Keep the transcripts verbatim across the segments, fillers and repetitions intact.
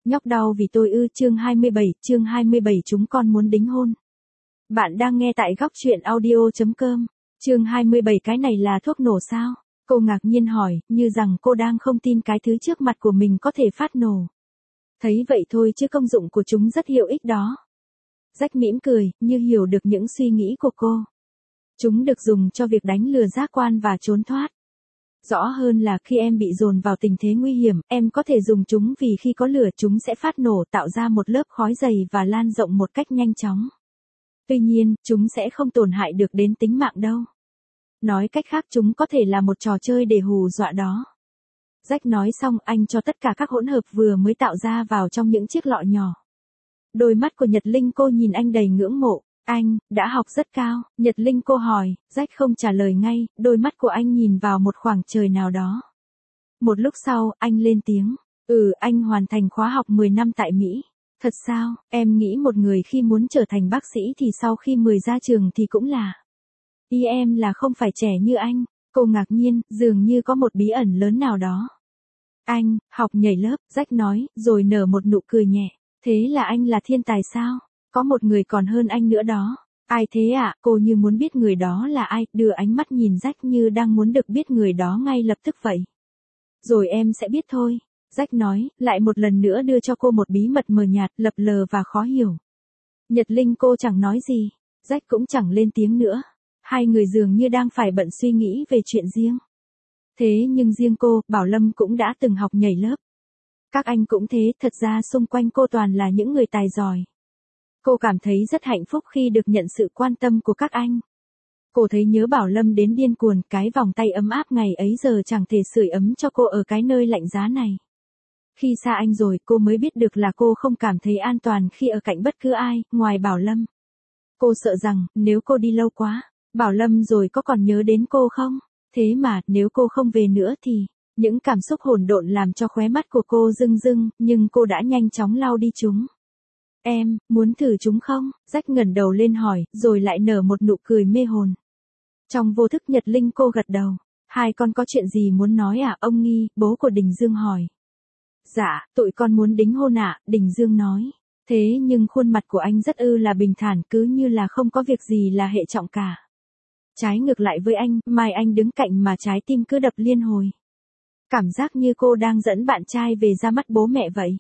Nhóc đau vì tôi ư? Chương hai mươi bảy, chương hai mươi bảy chúng con muốn đính hôn. Bạn đang nghe tại góc truyện audio chấm com. Chương hai mươi bảy cái này là thuốc nổ sao? Cô ngạc nhiên hỏi, như rằng cô đang không tin cái thứ trước mặt của mình có thể phát nổ. Thấy vậy thôi chứ công dụng của chúng rất hữu ích đó. Rách mỉm cười, như hiểu được những suy nghĩ của cô. Chúng được dùng cho việc đánh lừa giác quan và trốn thoát. Rõ hơn là khi em bị dồn vào tình thế nguy hiểm, em có thể dùng chúng vì khi có lửa chúng sẽ phát nổ tạo ra một lớp khói dày và lan rộng một cách nhanh chóng. Tuy nhiên, chúng sẽ không tổn hại được đến tính mạng đâu. Nói cách khác chúng có thể là một trò chơi để hù dọa đó. Jack nói xong anh cho tất cả các hỗn hợp vừa mới tạo ra vào trong những chiếc lọ nhỏ. Đôi mắt của Nhật Linh cô nhìn anh đầy ngưỡng mộ. Anh, đã học rất cao, Nhật Linh cô hỏi, Jack không trả lời ngay, đôi mắt của anh nhìn vào một khoảng trời nào đó. Một lúc sau, anh lên tiếng, ừ, anh hoàn thành khóa học mười năm tại Mỹ. Thật sao, em nghĩ một người khi muốn trở thành bác sĩ thì sau khi mười ra trường thì cũng là. Ý em là không phải trẻ như anh, cô ngạc nhiên, dường như có một bí ẩn lớn nào đó. Anh, học nhảy lớp, Jack nói, rồi nở một nụ cười nhẹ, thế là anh là thiên tài sao? Có một người còn hơn anh nữa đó. Ai thế ạ? À? Cô như muốn biết người đó là ai, đưa ánh mắt nhìn Jack như đang muốn được biết người đó ngay lập tức vậy. Rồi em sẽ biết thôi. Jack nói, lại một lần nữa đưa cho cô một bí mật mờ nhạt, lập lờ và khó hiểu. Nhật Linh cô chẳng nói gì. Jack cũng chẳng lên tiếng nữa. Hai người dường như đang phải bận suy nghĩ về chuyện riêng. Thế nhưng riêng cô, Bảo Lâm cũng đã từng học nhảy lớp. Các anh cũng thế, thật ra xung quanh cô toàn là những người tài giỏi. Cô cảm thấy rất hạnh phúc khi được nhận sự quan tâm của các anh. Cô thấy nhớ Bảo Lâm đến điên cuồng, cái vòng tay ấm áp ngày ấy giờ chẳng thể sưởi ấm cho cô ở cái nơi lạnh giá này. Khi xa anh rồi, cô mới biết được là cô không cảm thấy an toàn khi ở cạnh bất cứ ai, ngoài Bảo Lâm. Cô sợ rằng, nếu cô đi lâu quá, Bảo Lâm rồi có còn nhớ đến cô không? Thế mà, nếu cô không về nữa thì, những cảm xúc hỗn độn làm cho khóe mắt của cô rưng rưng, nhưng cô đã nhanh chóng lau đi chúng. Em, muốn thử chúng không? Jack ngẩng đầu lên hỏi, rồi lại nở một nụ cười mê hồn. Trong vô thức Nhật Linh cô gật đầu. Hai con có chuyện gì muốn nói à? Ông Nghi, bố của Đình Dương hỏi. Dạ, tụi con muốn đính hôn ạ, à, Đình Dương nói. Thế nhưng khuôn mặt của anh rất ư là bình thản, cứ như là không có việc gì là hệ trọng cả. Trái ngược lại với anh, Mai Anh đứng cạnh mà trái tim cứ đập liên hồi. Cảm giác như cô đang dẫn bạn trai về ra mắt bố mẹ vậy.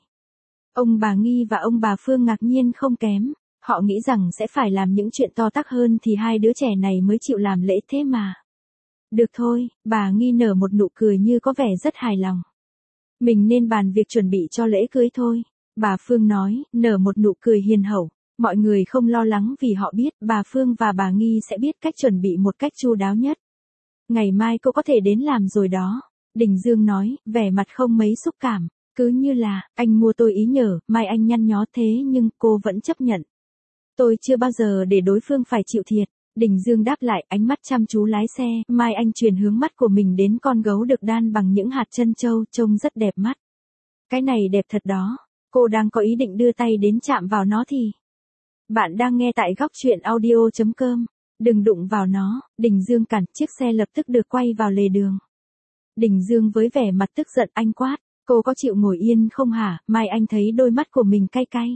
Ông bà Nghi và ông bà Phương ngạc nhiên không kém, họ nghĩ rằng sẽ phải làm những chuyện to tát hơn thì hai đứa trẻ này mới chịu làm lễ thế mà. Được thôi, bà Nghi nở một nụ cười như có vẻ rất hài lòng. Mình nên bàn việc chuẩn bị cho lễ cưới thôi, bà Phương nói, nở một nụ cười hiền hậu. Mọi người không lo lắng vì họ biết bà Phương và bà Nghi sẽ biết cách chuẩn bị một cách chu đáo nhất. Ngày mai cô có thể đến làm rồi đó, Đình Dương nói, vẻ mặt không mấy xúc cảm. Cứ như là, anh mua tôi ý nhờ, Mai Anh nhăn nhó thế nhưng cô vẫn chấp nhận. Tôi chưa bao giờ để đối phương phải chịu thiệt. Đình Dương đáp lại, ánh mắt chăm chú lái xe, Mai Anh chuyển hướng mắt của mình đến con gấu được đan bằng những hạt trân châu, trông rất đẹp mắt. Cái này đẹp thật đó, cô đang có ý định đưa tay đến chạm vào nó thì. Bạn đang nghe tại góc truyện audio chấm com. Đừng đụng vào nó, Đình Dương cản, chiếc xe lập tức được quay vào lề đường. Đình Dương với vẻ mặt tức giận anh quát. Cô có chịu ngồi yên không hả? Mai Anh thấy đôi mắt của mình cay cay.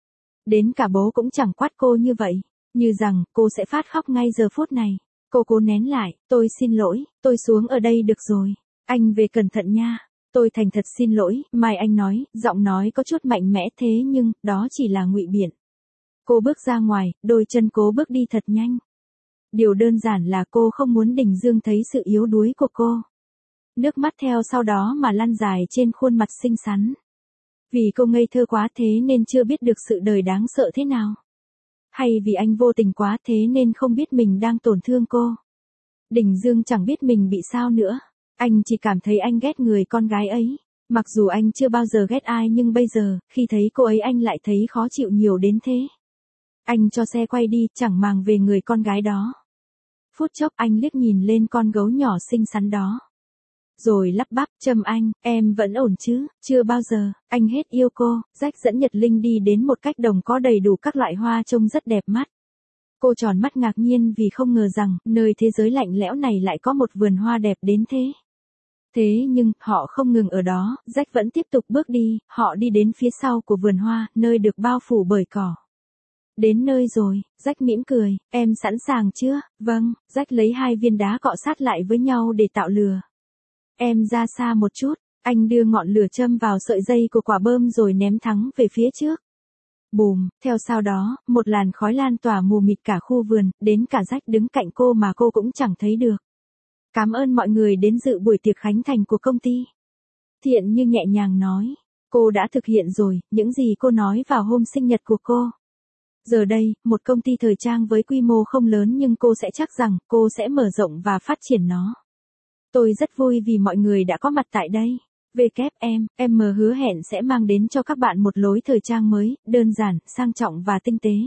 Đến cả bố cũng chẳng quát cô như vậy. Như rằng, cô sẽ phát khóc ngay giờ phút này. Cô cố nén lại, tôi xin lỗi, tôi xuống ở đây được rồi. Anh về cẩn thận nha. Tôi thành thật xin lỗi, Mai Anh nói, giọng nói có chút mạnh mẽ thế nhưng, đó chỉ là ngụy biện. Cô bước ra ngoài, đôi chân cố bước đi thật nhanh. Điều đơn giản là cô không muốn Đình Dương thấy sự yếu đuối của cô. Nước mắt theo sau đó mà lăn dài trên khuôn mặt xinh xắn. Vì cô ngây thơ quá thế nên chưa biết được sự đời đáng sợ thế nào. Hay vì anh vô tình quá thế nên không biết mình đang tổn thương cô. Đình Dương chẳng biết mình bị sao nữa. Anh chỉ cảm thấy anh ghét người con gái ấy. Mặc dù anh chưa bao giờ ghét ai nhưng bây giờ, khi thấy cô ấy anh lại thấy khó chịu nhiều đến thế. Anh cho xe quay đi, chẳng màng về người con gái đó. Phút chốc anh liếc nhìn lên con gấu nhỏ xinh xắn đó. Rồi lắp bắp, Trâm Anh, em vẫn ổn chứ, chưa bao giờ, anh hết yêu cô. Jack dẫn Nhật Linh đi đến một cách đồng có đầy đủ các loại hoa trông rất đẹp mắt. Cô tròn mắt ngạc nhiên vì không ngờ rằng, nơi thế giới lạnh lẽo này lại có một vườn hoa đẹp đến thế. Thế nhưng, họ không ngừng ở đó, Jack vẫn tiếp tục bước đi, họ đi đến phía sau của vườn hoa, nơi được bao phủ bởi cỏ. Đến nơi rồi, Jack mỉm cười, em sẵn sàng chưa? Vâng, Jack lấy hai viên đá cọ sát lại với nhau để tạo lửa. Em ra xa một chút, anh đưa ngọn lửa châm vào sợi dây của quả bơm rồi ném thẳng về phía trước. Bùm, theo sau đó, một làn khói lan tỏa mù mịt cả khu vườn, đến cả Jack đứng cạnh cô mà cô cũng chẳng thấy được. Cảm ơn mọi người đến dự buổi tiệc khánh thành của công ty. Thiện Như nhẹ nhàng nói, cô đã thực hiện rồi, những gì cô nói vào hôm sinh nhật của cô. Giờ đây, một công ty thời trang với quy mô không lớn nhưng cô sẽ chắc rằng cô sẽ mở rộng và phát triển nó. Tôi rất vui vì mọi người đã có mặt tại đây. vê kép em, em hứa hẹn sẽ mang đến cho các bạn một lối thời trang mới, đơn giản, sang trọng và tinh tế.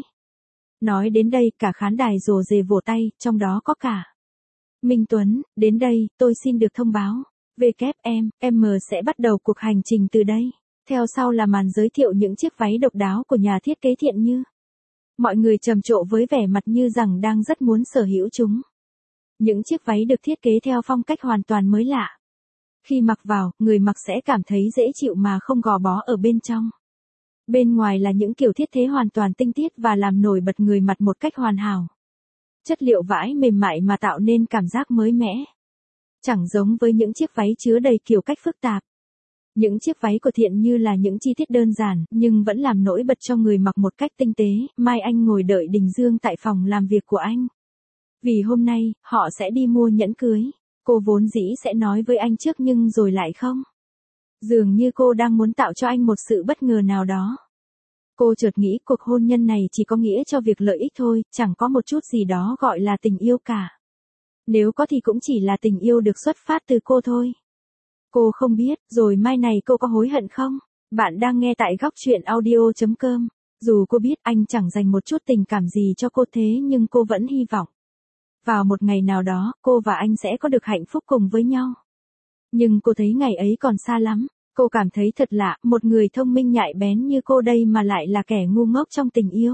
Nói đến đây, cả khán đài rồ rề vỗ tay, trong đó có cả Minh Tuấn. Đến đây, tôi xin được thông báo. vê kép em, em sẽ bắt đầu cuộc hành trình từ đây. Theo sau là màn giới thiệu những chiếc váy độc đáo của nhà thiết kế Thiện Như. Mọi người trầm trộ với vẻ mặt như rằng đang rất muốn sở hữu chúng. Những chiếc váy được thiết kế theo phong cách hoàn toàn mới lạ. Khi mặc vào, người mặc sẽ cảm thấy dễ chịu mà không gò bó ở bên trong. Bên ngoài là những kiểu thiết kế hoàn toàn tinh tiết và làm nổi bật người mặc một cách hoàn hảo. Chất liệu vải mềm mại mà tạo nên cảm giác mới mẻ. Chẳng giống với những chiếc váy chứa đầy kiểu cách phức tạp. Những chiếc váy của Thiện Như là những chi tiết đơn giản, nhưng vẫn làm nổi bật cho người mặc một cách tinh tế. Mai Anh ngồi đợi Đình Dương tại phòng làm việc của anh. Vì hôm nay, họ sẽ đi mua nhẫn cưới. Cô vốn dĩ sẽ nói với anh trước nhưng rồi lại không. Dường như cô đang muốn tạo cho anh một sự bất ngờ nào đó. Cô chợt nghĩ cuộc hôn nhân này chỉ có nghĩa cho việc lợi ích thôi, chẳng có một chút gì đó gọi là tình yêu cả. Nếu có thì cũng chỉ là tình yêu được xuất phát từ cô thôi. Cô không biết, rồi mai này cô có hối hận không? Bạn đang nghe tại góc truyện audio chấm com. Dù cô biết anh chẳng dành một chút tình cảm gì cho cô thế nhưng cô vẫn hy vọng. Vào một ngày nào đó, cô và anh sẽ có được hạnh phúc cùng với nhau. Nhưng cô thấy ngày ấy còn xa lắm. Cô cảm thấy thật lạ, một người thông minh nhạy bén như cô đây mà lại là kẻ ngu ngốc trong tình yêu.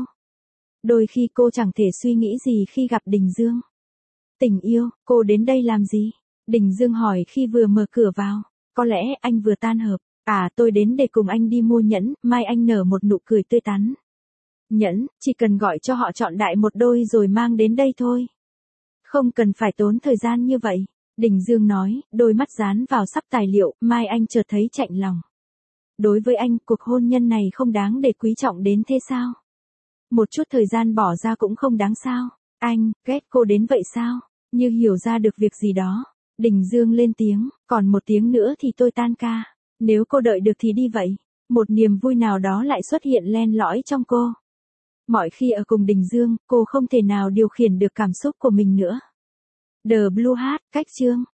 Đôi khi cô chẳng thể suy nghĩ gì khi gặp Đình Dương. Tình yêu, cô đến đây làm gì? Đình Dương hỏi khi vừa mở cửa vào. Có lẽ anh vừa tan hợp. À, tôi đến để cùng anh đi mua nhẫn. Mai Anh nở một nụ cười tươi tắn. Nhẫn, chỉ cần gọi cho họ chọn đại một đôi rồi mang đến đây thôi. Không cần phải tốn thời gian như vậy. Đình Dương nói, đôi mắt dán vào sắp tài liệu. Mai Anh chợt thấy chạnh lòng. Đối với anh, cuộc hôn nhân này không đáng để quý trọng đến thế sao? Một chút thời gian bỏ ra cũng không đáng sao? Anh, ghét cô đến vậy sao? Như hiểu ra được việc gì đó. Đình Dương lên tiếng, còn một tiếng nữa thì tôi tan ca. Nếu cô đợi được thì đi vậy. Một niềm vui nào đó lại xuất hiện len lỏi trong cô. Mọi khi ở cùng Đình Dương, cô không thể nào điều khiển được cảm xúc của mình nữa. The Blue Hat, cách chương.